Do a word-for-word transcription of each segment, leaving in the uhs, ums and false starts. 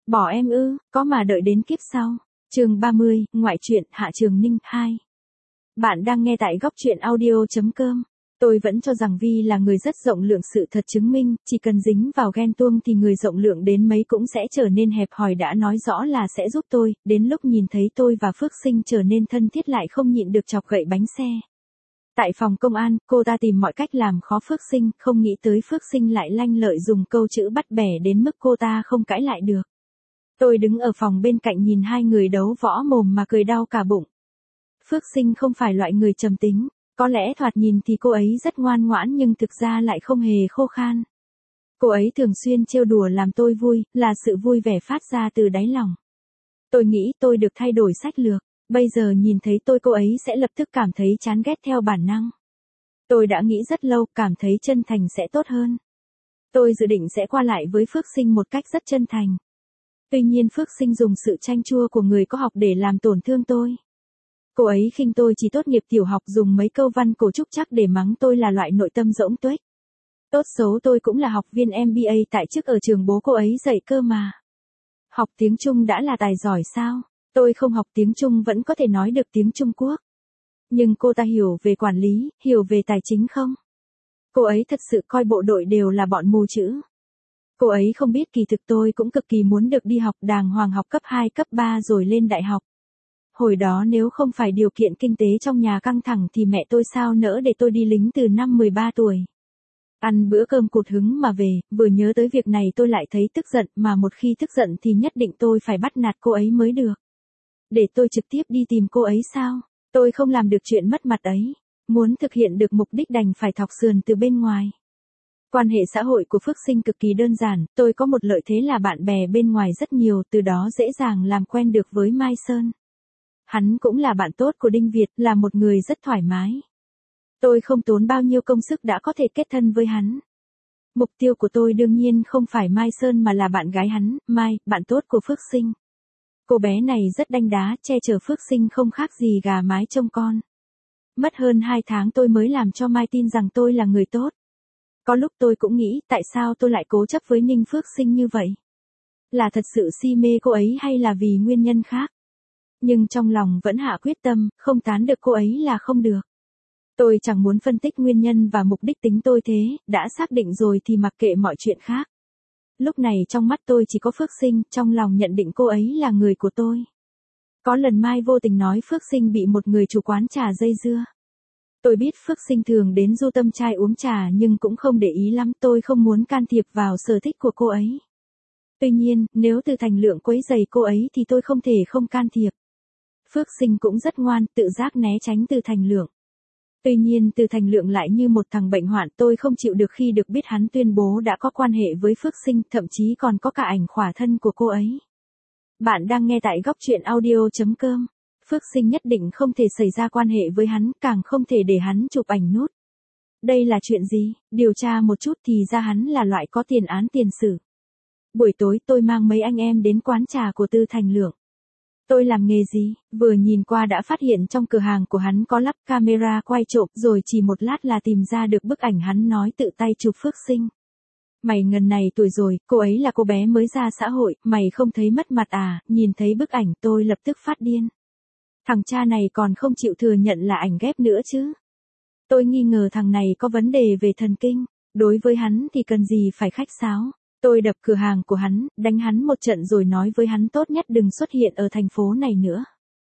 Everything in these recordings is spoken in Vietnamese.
Bỏ em ư, có mà đợi đến kiếp sau. Chương ba mươi, ngoại truyện Hạ Trường Ninh hai. Bạn đang nghe tại góc truyện audio chấm com. Tôi vẫn cho rằng Vi là người rất rộng lượng, sự thật chứng minh, chỉ cần dính vào ghen tuông thì người rộng lượng đến mấy cũng sẽ trở nên hẹp hòi, đã nói rõ là sẽ giúp tôi, đến lúc nhìn thấy tôi và Phước Sinh trở nên thân thiết lại không nhịn được chọc gậy bánh xe. Tại phòng công an, cô ta tìm mọi cách làm khó Phước Sinh, không nghĩ tới Phước Sinh lại lanh lợi dùng câu chữ bắt bẻ đến mức cô ta không cãi lại được. Tôi đứng ở phòng bên cạnh nhìn hai người đấu võ mồm mà cười đau cả bụng. Phước Sinh không phải loại người trầm tính, có lẽ thoạt nhìn thì cô ấy rất ngoan ngoãn nhưng thực ra lại không hề khô khan. Cô ấy thường xuyên trêu đùa làm tôi vui, là sự vui vẻ phát ra từ đáy lòng. Tôi nghĩ tôi được thay đổi sách lược, bây giờ nhìn thấy tôi cô ấy sẽ lập tức cảm thấy chán ghét theo bản năng. Tôi đã nghĩ rất lâu, cảm thấy chân thành sẽ tốt hơn. Tôi dự định sẽ qua lại với Phước Sinh một cách rất chân thành. Tuy nhiên Phước Sinh dùng sự chanh chua của người có học để làm tổn thương tôi. Cô ấy khinh tôi chỉ tốt nghiệp tiểu học, dùng mấy câu văn cổ trúc chắc để mắng tôi là loại nội tâm rỗng tuếch. Tốt xấu tôi cũng là học viên em bê a tại chức ở trường bố cô ấy dạy cơ mà. Học tiếng Trung đã là tài giỏi sao? Tôi không học tiếng Trung vẫn có thể nói được tiếng Trung Quốc. Nhưng cô ta hiểu về quản lý, hiểu về tài chính không? Cô ấy thật sự coi bộ đội đều là bọn mù chữ. Cô ấy không biết kỳ thực tôi cũng cực kỳ muốn được đi học đàng hoàng, học cấp hai, cấp ba rồi lên đại học. Hồi đó nếu không phải điều kiện kinh tế trong nhà căng thẳng thì mẹ tôi sao nỡ để tôi đi lính từ năm mười ba tuổi. Ăn bữa cơm cụt hứng mà về, vừa nhớ tới việc này tôi lại thấy tức giận, mà một khi tức giận thì nhất định tôi phải bắt nạt cô ấy mới được. Để tôi trực tiếp đi tìm cô ấy sao? Tôi không làm được chuyện mất mặt ấy. Muốn thực hiện được mục đích đành phải thọc sườn từ bên ngoài. Quan hệ xã hội của Phước Sinh cực kỳ đơn giản, tôi có một lợi thế là bạn bè bên ngoài rất nhiều, từ đó dễ dàng làm quen được với Mai Sơn. Hắn cũng là bạn tốt của Đinh Việt, là một người rất thoải mái. Tôi không tốn bao nhiêu công sức đã có thể kết thân với hắn. Mục tiêu của tôi đương nhiên không phải Mai Sơn mà là bạn gái hắn, Mai, bạn tốt của Phước Sinh. Cô bé này rất đanh đá, che chở Phước Sinh không khác gì gà mái trông con. Mất hơn hai tháng tôi mới làm cho Mai tin rằng tôi là người tốt. Có lúc tôi cũng nghĩ tại sao tôi lại cố chấp với Ninh Phước Sinh như vậy. Là thật sự si mê cô ấy hay là vì nguyên nhân khác. Nhưng trong lòng vẫn hạ quyết tâm, không tán được cô ấy là không được. Tôi chẳng muốn phân tích nguyên nhân và mục đích, tính tôi thế, đã xác định rồi thì mặc kệ mọi chuyện khác. Lúc này trong mắt tôi chỉ có Phước Sinh, trong lòng nhận định cô ấy là người của tôi. Có lần Mai vô tình nói Phước Sinh bị một người chủ quán trà dây dưa. Tôi biết Phước Sinh thường đến du tâm trai uống trà nhưng cũng không để ý lắm, tôi không muốn can thiệp vào sở thích của cô ấy. Tuy nhiên, nếu Từ Thành Lượng quấy rầy cô ấy thì tôi không thể không can thiệp. Phước Sinh cũng rất ngoan, tự giác né tránh Từ Thành Lượng. Tuy nhiên Từ Thành Lượng lại như một thằng bệnh hoạn, tôi không chịu được khi được biết hắn tuyên bố đã có quan hệ với Phước Sinh, thậm chí còn có cả ảnh khỏa thân của cô ấy. Bạn đang nghe tại góc truyện audio chấm com. Phước Sinh nhất định không thể xảy ra quan hệ với hắn, càng không thể để hắn chụp ảnh nút. Đây là chuyện gì? Điều tra một chút thì ra hắn là loại có tiền án tiền sử. Buổi tối tôi mang mấy anh em đến quán trà của Từ Thành Lượng. Tôi làm nghề gì? Vừa nhìn qua đã phát hiện trong cửa hàng của hắn có lắp camera quay trộm, rồi chỉ một lát là tìm ra được bức ảnh hắn nói tự tay chụp Phước Sinh. Mày ngần này tuổi rồi, cô ấy là cô bé mới ra xã hội, mày không thấy mất mặt à? Nhìn thấy bức ảnh tôi lập tức phát điên. Thằng cha này còn không chịu thừa nhận là ảnh ghép nữa chứ. Tôi nghi ngờ thằng này có vấn đề về thần kinh, đối với hắn thì cần gì phải khách sáo. Tôi đập cửa hàng của hắn, đánh hắn một trận rồi nói với hắn tốt nhất đừng xuất hiện ở thành phố này nữa.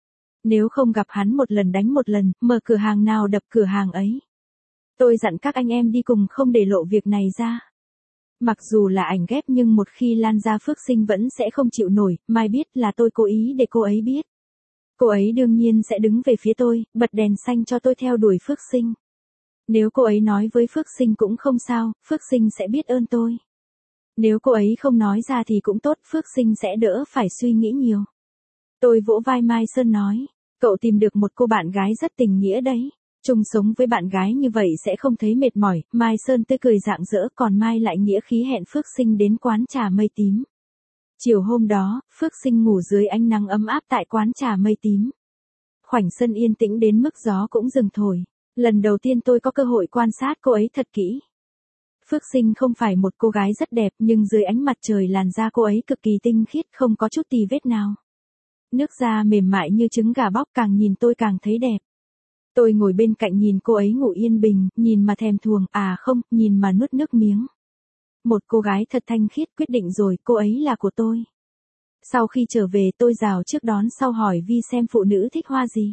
Nếu không gặp hắn một lần đánh một lần, mở cửa hàng nào đập cửa hàng ấy. Tôi dặn các anh em đi cùng không để lộ việc này ra. Mặc dù là ảnh ghép nhưng một khi lan ra Phước Sinh vẫn sẽ không chịu nổi, Mai biết là tôi cố ý để cô ấy biết. Cô ấy đương nhiên sẽ đứng về phía tôi, bật đèn xanh cho tôi theo đuổi Phước Sinh. Nếu cô ấy nói với Phước Sinh cũng không sao, Phước Sinh sẽ biết ơn tôi. Nếu cô ấy không nói ra thì cũng tốt, Phước Sinh sẽ đỡ phải suy nghĩ nhiều. Tôi vỗ vai Mai Sơn nói, cậu tìm được một cô bạn gái rất tình nghĩa đấy. Chung sống với bạn gái như vậy sẽ không thấy mệt mỏi. Mai Sơn tươi cười rạng rỡ, còn Mai lại nghĩa khí hẹn Phước Sinh đến quán trà Mây Tím. Chiều hôm đó, Phước Sinh ngủ dưới ánh nắng ấm áp tại quán trà Mây Tím. Khoảnh sân yên tĩnh đến mức gió cũng dừng thổi. Lần đầu tiên tôi có cơ hội quan sát cô ấy thật kỹ. Phước Sinh không phải một cô gái rất đẹp nhưng dưới ánh mặt trời làn da cô ấy cực kỳ tinh khiết không có chút tì vết nào. Nước da mềm mại như trứng gà bóc càng nhìn tôi càng thấy đẹp. Tôi ngồi bên cạnh nhìn cô ấy ngủ yên bình, nhìn mà thèm thuồng, à không, nhìn mà nuốt nước miếng. Một cô gái thật thanh khiết quyết định rồi, cô ấy là của tôi. Sau khi trở về tôi rào trước đón sau hỏi Vi xem phụ nữ thích hoa gì.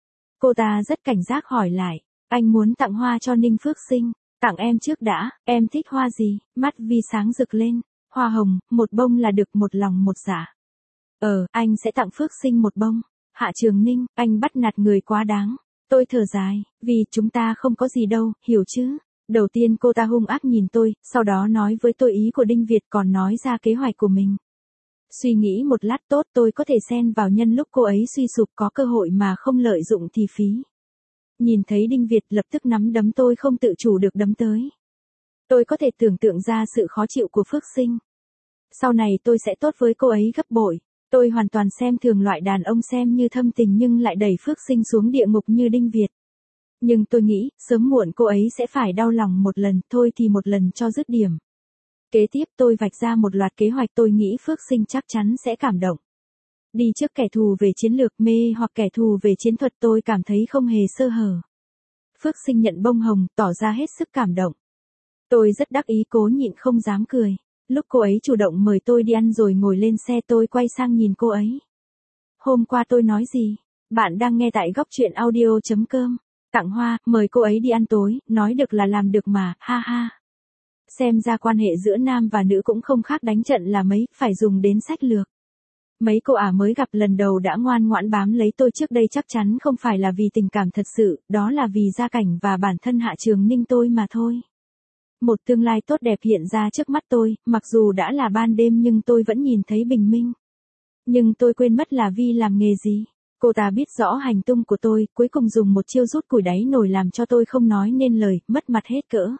Cô ta rất cảnh giác hỏi lại, anh muốn tặng hoa cho Ninh Phước Sinh, tặng em trước đã, em thích hoa gì, mắt Vi sáng rực lên, hoa hồng, một bông là được, một lòng một dạ. Ờ, anh sẽ tặng Phước Sinh một bông. Hạ Trường Ninh, anh bắt nạt người quá đáng. Tôi thở dài, vì chúng ta không có gì đâu, hiểu chứ? Đầu tiên cô ta hung ác nhìn tôi, sau đó nói với tôi ý của Đinh Việt còn nói ra kế hoạch của mình. Suy nghĩ một lát tốt tôi có thể xen vào nhân lúc cô ấy suy sụp có cơ hội mà không lợi dụng thì phí. Nhìn thấy Đinh Việt lập tức nắm đấm tôi không tự chủ được đấm tới. Tôi có thể tưởng tượng ra sự khó chịu của Phước Sinh. Sau này tôi sẽ tốt với cô ấy gấp bội. Tôi hoàn toàn xem thường loại đàn ông xem như thâm tình nhưng lại đẩy Phước Sinh xuống địa ngục như Đinh Việt. Nhưng tôi nghĩ, sớm muộn cô ấy sẽ phải đau lòng một lần, thôi thì một lần cho dứt điểm. Kế tiếp tôi vạch ra một loạt kế hoạch tôi nghĩ Phước Sinh chắc chắn sẽ cảm động. Đi trước kẻ thù về chiến lược mê hoặc kẻ thù về chiến thuật tôi cảm thấy không hề sơ hở. Phước Sinh nhận bông hồng, tỏ ra hết sức cảm động. Tôi rất đắc ý cố nhịn không dám cười. Lúc cô ấy chủ động mời tôi đi ăn rồi ngồi lên xe tôi quay sang nhìn cô ấy. Hôm qua tôi nói gì? Bạn đang nghe tại góc truyện audio chấm com. Tặng hoa, mời cô ấy đi ăn tối, nói được là làm được mà, ha ha. Xem ra quan hệ giữa nam và nữ cũng không khác đánh trận là mấy, phải dùng đến sách lược. Mấy cô ả mới gặp lần đầu đã ngoan ngoãn bám lấy tôi trước đây chắc chắn không phải là vì tình cảm thật sự, đó là vì gia cảnh và bản thân Hạ Trường Ninh tôi mà thôi. Một tương lai tốt đẹp hiện ra trước mắt tôi, mặc dù đã là ban đêm nhưng tôi vẫn nhìn thấy bình minh. Nhưng tôi quên mất là Vi làm nghề gì. Cô ta biết rõ hành tung của tôi, cuối cùng dùng một chiêu rút củi đáy nồi làm cho tôi không nói nên lời, mất mặt hết cỡ.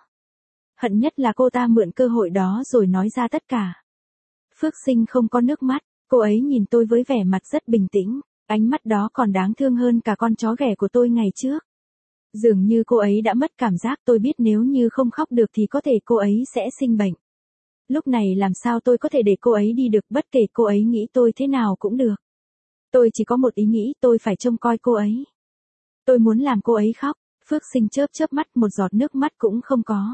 Hận nhất là cô ta mượn cơ hội đó rồi nói ra tất cả. Phước Sinh không có nước mắt, cô ấy nhìn tôi với vẻ mặt rất bình tĩnh, ánh mắt đó còn đáng thương hơn cả con chó ghẻ của tôi ngày trước. Dường như cô ấy đã mất cảm giác tôi biết nếu như không khóc được thì có thể cô ấy sẽ sinh bệnh. Lúc này làm sao tôi có thể để cô ấy đi được bất kể cô ấy nghĩ tôi thế nào cũng được. Tôi chỉ có một ý nghĩ tôi phải trông coi cô ấy. Tôi muốn làm cô ấy khóc, Phước Sinh chớp chớp mắt một giọt nước mắt cũng không có.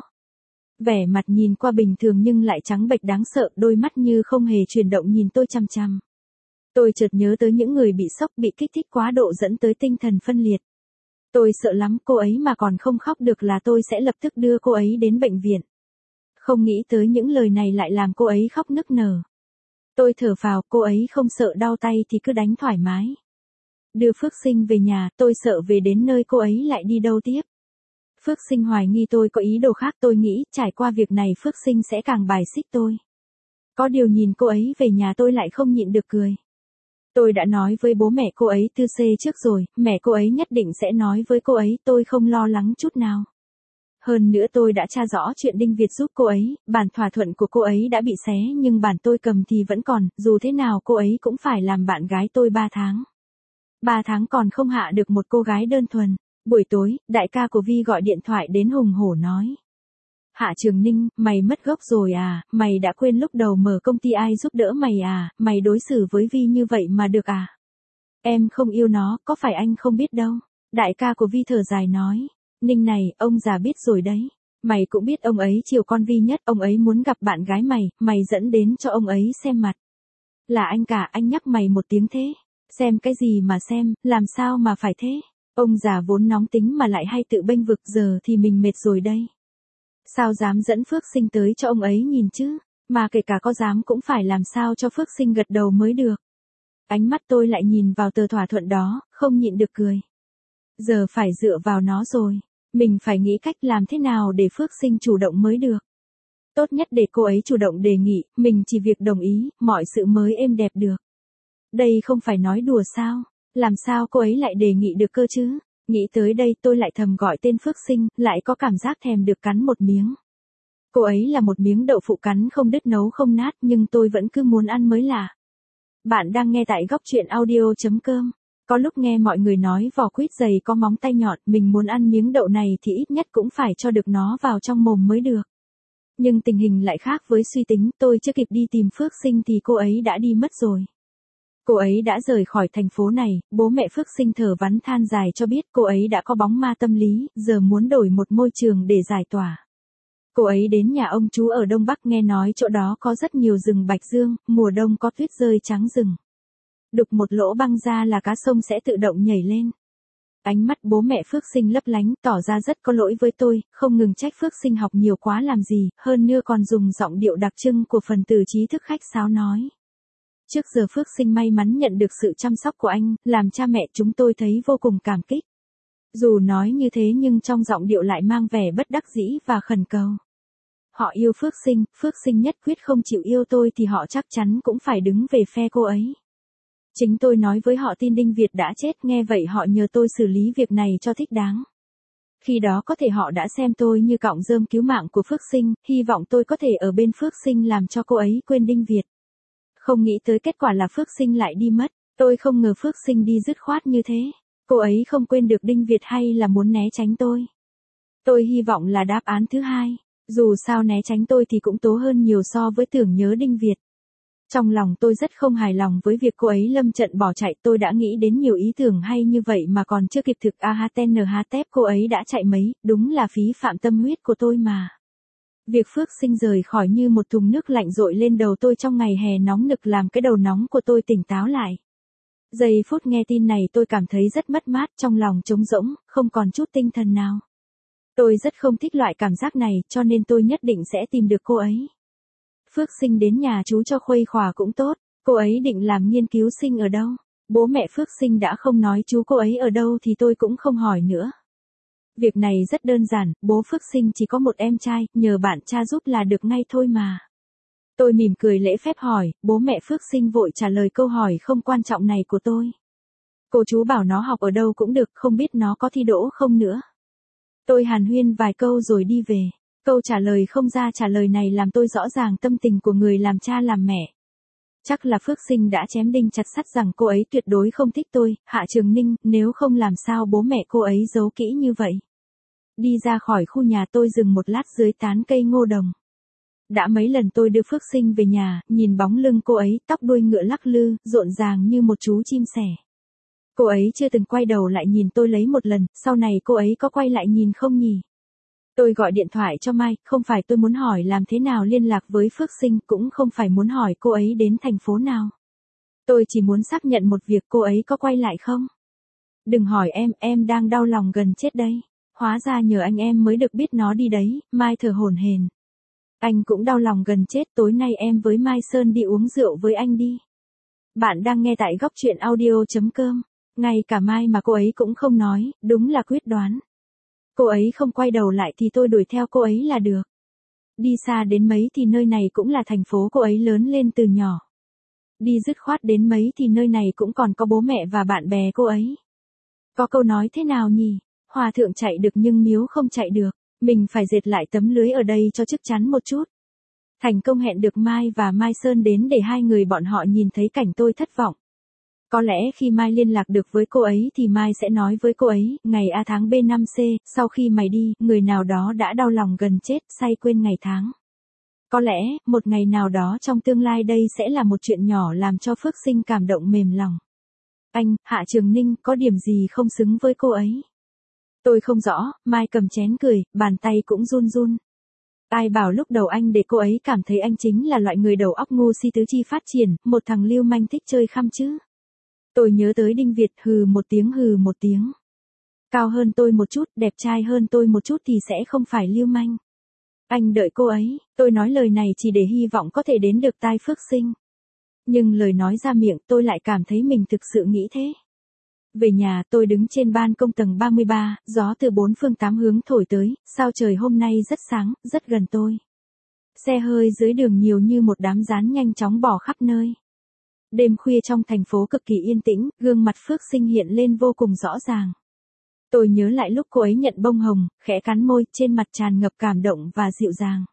Vẻ mặt nhìn qua bình thường nhưng lại trắng bệch đáng sợ, đôi mắt như không hề chuyển động nhìn tôi chằm chằm. Tôi chợt nhớ tới những người bị sốc bị kích thích quá độ dẫn tới tinh thần phân liệt. Tôi sợ lắm cô ấy mà còn không khóc được là tôi sẽ lập tức đưa cô ấy đến bệnh viện. Không nghĩ tới những lời này lại làm cô ấy khóc nức nở. Tôi thở phào, cô ấy không sợ đau tay thì cứ đánh thoải mái. Đưa Phước Sinh về nhà, tôi sợ về đến nơi cô ấy lại đi đâu tiếp. Phước Sinh hoài nghi tôi có ý đồ khác, tôi nghĩ trải qua việc này Phước Sinh sẽ càng bài xích tôi. Có điều nhìn cô ấy về nhà tôi lại không nhịn được cười. Tôi đã nói với bố mẹ cô ấy tư xê trước rồi, mẹ cô ấy nhất định sẽ nói với cô ấy, tôi không lo lắng chút nào. Hơn nữa tôi đã tra rõ chuyện Đinh Việt giúp cô ấy, bản thỏa thuận của cô ấy đã bị xé nhưng bản tôi cầm thì vẫn còn, dù thế nào cô ấy cũng phải làm bạn gái tôi ba tháng. ba tháng còn không hạ được một cô gái đơn thuần. Buổi tối, đại ca của Vi gọi điện thoại đến hùng hổ nói. Hạ Trường Ninh, mày mất gốc rồi à, mày đã quên lúc đầu mở công ty ai giúp đỡ mày à, mày đối xử với Vi như vậy mà được à? Em không yêu nó, có phải anh không biết đâu. Đại ca của Vi thở dài nói. Ninh này, ông già biết rồi đấy. Mày cũng biết ông ấy chiều con Vi nhất, ông ấy muốn gặp bạn gái mày, mày dẫn đến cho ông ấy xem mặt. Là anh cả, anh nhắc mày một tiếng thế. Xem cái gì mà xem, làm sao mà phải thế. Ông già vốn nóng tính mà lại hay tự bênh vực, giờ thì mình mệt rồi đây. Sao dám dẫn Phước Sinh tới cho ông ấy nhìn chứ, mà kể cả có dám cũng phải làm sao cho Phước Sinh gật đầu mới được. Ánh mắt tôi lại nhìn vào tờ thỏa thuận đó, không nhịn được cười. Giờ phải dựa vào nó rồi, mình phải nghĩ cách làm thế nào để Phước Sinh chủ động mới được. Tốt nhất để cô ấy chủ động đề nghị, mình chỉ việc đồng ý, mọi sự mới êm đẹp được. Đây không phải nói đùa sao, làm sao cô ấy lại đề nghị được cơ chứ? Nghĩ tới đây tôi lại thầm gọi tên Phước Sinh, lại có cảm giác thèm được cắn một miếng. Cô ấy là một miếng đậu phụ cắn không đứt nấu không nát nhưng tôi vẫn cứ muốn ăn mới lạ. Bạn đang nghe tại góc truyện audio chấm com. Có lúc nghe mọi người nói vỏ quýt dày có móng tay nhọn, mình muốn ăn miếng đậu này thì ít nhất cũng phải cho được nó vào trong mồm mới được. Nhưng tình hình lại khác với suy tính, tôi chưa kịp đi tìm Phước Sinh thì cô ấy đã đi mất rồi. Cô ấy đã rời khỏi thành phố này, bố mẹ Phước Sinh thở vắn than dài cho biết cô ấy đã có bóng ma tâm lý, giờ muốn đổi một môi trường để giải tỏa. Cô ấy đến nhà ông chú ở Đông Bắc nghe nói chỗ đó có rất nhiều rừng bạch dương, mùa đông có tuyết rơi trắng rừng. Đục một lỗ băng ra là cá sông sẽ tự động nhảy lên. Ánh mắt bố mẹ Phước Sinh lấp lánh, tỏ ra rất có lỗi với tôi, không ngừng trách Phước Sinh học nhiều quá làm gì, hơn nữa còn dùng giọng điệu đặc trưng của phần tử trí thức khách sáo nói. Trước giờ Phước Sinh may mắn nhận được sự chăm sóc của anh, làm cha mẹ chúng tôi thấy vô cùng cảm kích. Dù nói như thế nhưng trong giọng điệu lại mang vẻ bất đắc dĩ và khẩn cầu. Họ yêu Phước Sinh, Phước Sinh nhất quyết không chịu yêu tôi thì họ chắc chắn cũng phải đứng về phe cô ấy. Chính tôi nói với họ tin Đinh Việt đã chết, nghe vậy họ nhờ tôi xử lý việc này cho thích đáng. Khi đó có thể họ đã xem tôi như cọng rơm cứu mạng của Phước Sinh, hy vọng tôi có thể ở bên Phước Sinh làm cho cô ấy quên Đinh Việt. Không nghĩ tới kết quả là Phước Sinh lại đi mất, tôi không ngờ Phước Sinh đi dứt khoát như thế. Cô ấy không quên được Đinh Việt hay là muốn né tránh tôi? Tôi hy vọng là đáp án thứ hai, dù sao né tránh tôi thì cũng tố hơn nhiều so với tưởng nhớ Đinh Việt. Trong lòng tôi rất không hài lòng với việc cô ấy lâm trận bỏ chạy, tôi đã nghĩ đến nhiều ý tưởng hay như vậy mà còn chưa kịp thực a hát en hát tép cô ấy đã chạy mấy, đúng là phí phạm tâm huyết của tôi mà. Việc Phước Sinh rời khỏi như một thùng nước lạnh dội lên đầu tôi trong ngày hè nóng nực làm cái đầu nóng của tôi tỉnh táo lại. Giây phút nghe tin này tôi cảm thấy rất mất mát, trong lòng trống rỗng, không còn chút tinh thần nào. Tôi rất không thích loại cảm giác này, cho nên tôi nhất định sẽ tìm được cô ấy. Phước Sinh đến nhà chú cho khuây khỏa cũng tốt, cô ấy định làm nghiên cứu sinh ở đâu? Bố mẹ Phước Sinh đã không nói chú cô ấy ở đâu thì tôi cũng không hỏi nữa. Việc này rất đơn giản, bố Phước Sinh chỉ có một em trai, nhờ bạn cha giúp là được ngay thôi mà. Tôi mỉm cười lễ phép hỏi, bố mẹ Phước Sinh vội trả lời câu hỏi không quan trọng này của tôi. Cô chú bảo nó học ở đâu cũng được, không biết nó có thi đỗ không nữa. Tôi hàn huyên vài câu rồi đi về. Câu trả lời không ra trả lời này làm tôi rõ ràng tâm tình của người làm cha làm mẹ. Chắc là Phước Sinh đã chém đinh chặt sắt rằng cô ấy tuyệt đối không thích tôi, Hạ Trường Ninh, nếu không làm sao bố mẹ cô ấy giấu kỹ như vậy. Đi ra khỏi khu nhà tôi dừng một lát dưới tán cây ngô đồng. Đã mấy lần tôi đưa Phước Sinh về nhà, nhìn bóng lưng cô ấy, tóc đuôi ngựa lắc lư, rộn ràng như một chú chim sẻ. Cô ấy chưa từng quay đầu lại nhìn tôi lấy một lần, sau này cô ấy có quay lại nhìn không nhỉ? Tôi gọi điện thoại cho Mai, không phải tôi muốn hỏi làm thế nào liên lạc với Phước Sinh, cũng không phải muốn hỏi cô ấy đến thành phố nào. Tôi chỉ muốn xác nhận một việc, cô ấy có quay lại không? Đừng hỏi em, em đang đau lòng gần chết đấy. Hóa ra nhờ anh em mới được biết nó đi đấy, Mai thở hổn hển. Anh cũng đau lòng gần chết, tối nay em với Mai Sơn đi uống rượu với anh đi. Bạn đang nghe tại góc truyện audio.com. Ngay cả Mai mà cô ấy cũng không nói, đúng là quyết đoán. Cô ấy không quay đầu lại thì tôi đuổi theo cô ấy là được. Đi xa đến mấy thì nơi này cũng là thành phố cô ấy lớn lên từ nhỏ. Đi dứt khoát đến mấy thì nơi này cũng còn có bố mẹ và bạn bè cô ấy. Có câu nói thế nào nhỉ? Hòa thượng chạy được nhưng miếu không chạy được. Mình phải dệt lại tấm lưới ở đây cho chắc chắn một chút. Thành công hẹn được Mai và Mai Sơn đến để hai người bọn họ nhìn thấy cảnh tôi thất vọng. Có lẽ khi Mai liên lạc được với cô ấy thì Mai sẽ nói với cô ấy, ngày A tháng B năm C, sau khi mày đi, người nào đó đã đau lòng gần chết, say quên ngày tháng. Có lẽ, một ngày nào đó trong tương lai đây sẽ là một chuyện nhỏ làm cho Phước Sinh cảm động mềm lòng. Anh, Hạ Trường Ninh, có điểm gì không xứng với cô ấy? Tôi không rõ, Mai cầm chén cười, bàn tay cũng run run. Ai bảo lúc đầu anh để cô ấy cảm thấy anh chính là loại người đầu óc ngu si tứ chi phát triển, một thằng lưu manh thích chơi khăm chứ. Tôi nhớ tới Đinh Việt, hừ một tiếng hừ một tiếng. Cao hơn tôi một chút, đẹp trai hơn tôi một chút thì sẽ không phải lưu manh. Anh đợi cô ấy, tôi nói lời này chỉ để hy vọng có thể đến được tai Phước Sinh. Nhưng lời nói ra miệng tôi lại cảm thấy mình thực sự nghĩ thế. Về nhà tôi đứng trên ban công tầng ba mươi ba, gió từ bốn phương tám hướng thổi tới, sao trời hôm nay rất sáng, rất gần tôi. Xe hơi dưới đường nhiều như một đám rán nhanh chóng bỏ khắp nơi. Đêm khuya trong thành phố cực kỳ yên tĩnh, gương mặt Phước Sinh hiện lên vô cùng rõ ràng. Tôi nhớ lại lúc cô ấy nhận bông hồng, khẽ cắn môi, trên mặt tràn ngập cảm động và dịu dàng.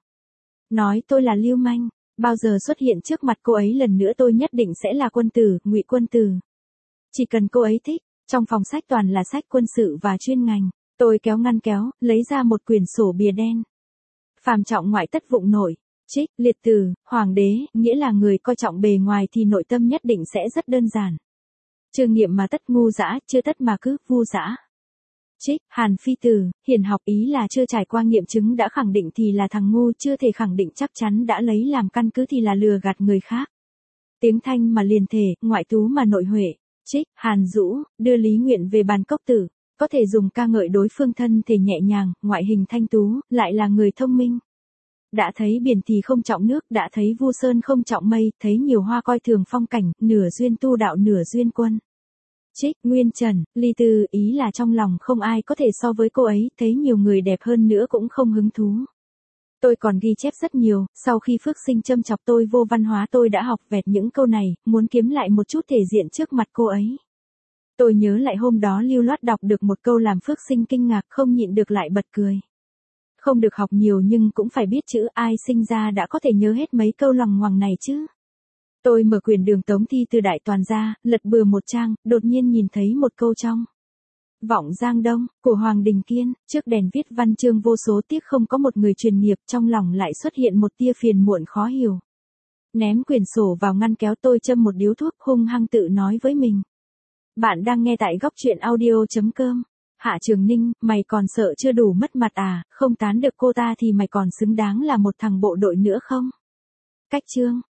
Nói tôi là lưu manh, bao giờ xuất hiện trước mặt cô ấy lần nữa tôi nhất định sẽ là quân tử, Ngụy Quân Tử. Chỉ cần cô ấy thích, trong phòng sách toàn là sách quân sự và chuyên ngành, tôi kéo ngăn kéo, lấy ra một quyển sổ bìa đen. Phàm trọng ngoại tất vụng nội. Trích, liệt từ, hoàng đế, nghĩa là người coi trọng bề ngoài thì nội tâm nhất định sẽ rất đơn giản. Chưa nghiệm mà tất ngu dã, chưa tất mà cứ vu dã. Trích, Hàn Phi Từ, hiền học ý là chưa trải qua nghiệm chứng đã khẳng định thì là thằng ngu, chưa thể khẳng định chắc chắn đã lấy làm căn cứ thì là lừa gạt người khác. Tiếng thanh mà liền thể, ngoại tú mà nội huệ. Trích, Hàn Dũ, đưa Lý Nguyện về bàn cốc tử, có thể dùng ca ngợi đối phương thân thể nhẹ nhàng, ngoại hình thanh tú, lại là người thông minh. Đã thấy biển thì không trọng nước, đã thấy vu sơn không trọng mây, thấy nhiều hoa coi thường phong cảnh, nửa duyên tu đạo nửa duyên quân. Trích, Nguyên Trần, ly tư, ý là trong lòng không ai có thể so với cô ấy, thấy nhiều người đẹp hơn nữa cũng không hứng thú. Tôi còn ghi chép rất nhiều, sau khi Phước Sinh châm chọc tôi vô văn hóa tôi đã học vẹt những câu này, muốn kiếm lại một chút thể diện trước mặt cô ấy. Tôi nhớ lại hôm đó lưu loát đọc được một câu làm Phước Sinh kinh ngạc, không nhịn được lại bật cười. Không được học nhiều nhưng cũng phải biết chữ, ai sinh ra đã có thể nhớ hết mấy câu loằng ngoằng này chứ. Tôi mở quyển Đường Tống Thi từ Đại Toàn ra, lật bừa một trang, đột nhiên nhìn thấy một câu trong Vọng Giang Đông, của Hoàng Đình Kiên, trước đèn viết văn chương vô số tiếc không có một người truyền nghiệp, trong lòng lại xuất hiện một tia phiền muộn khó hiểu. Ném quyển sổ vào ngăn kéo, tôi châm một điếu thuốc, hung hăng tự nói với mình. Bạn đang nghe tại góc truyện audio.com. Hạ Trường Ninh, mày còn sợ chưa đủ mất mặt à, không tán được cô ta thì mày còn xứng đáng là một thằng bộ đội nữa không? Cách chương.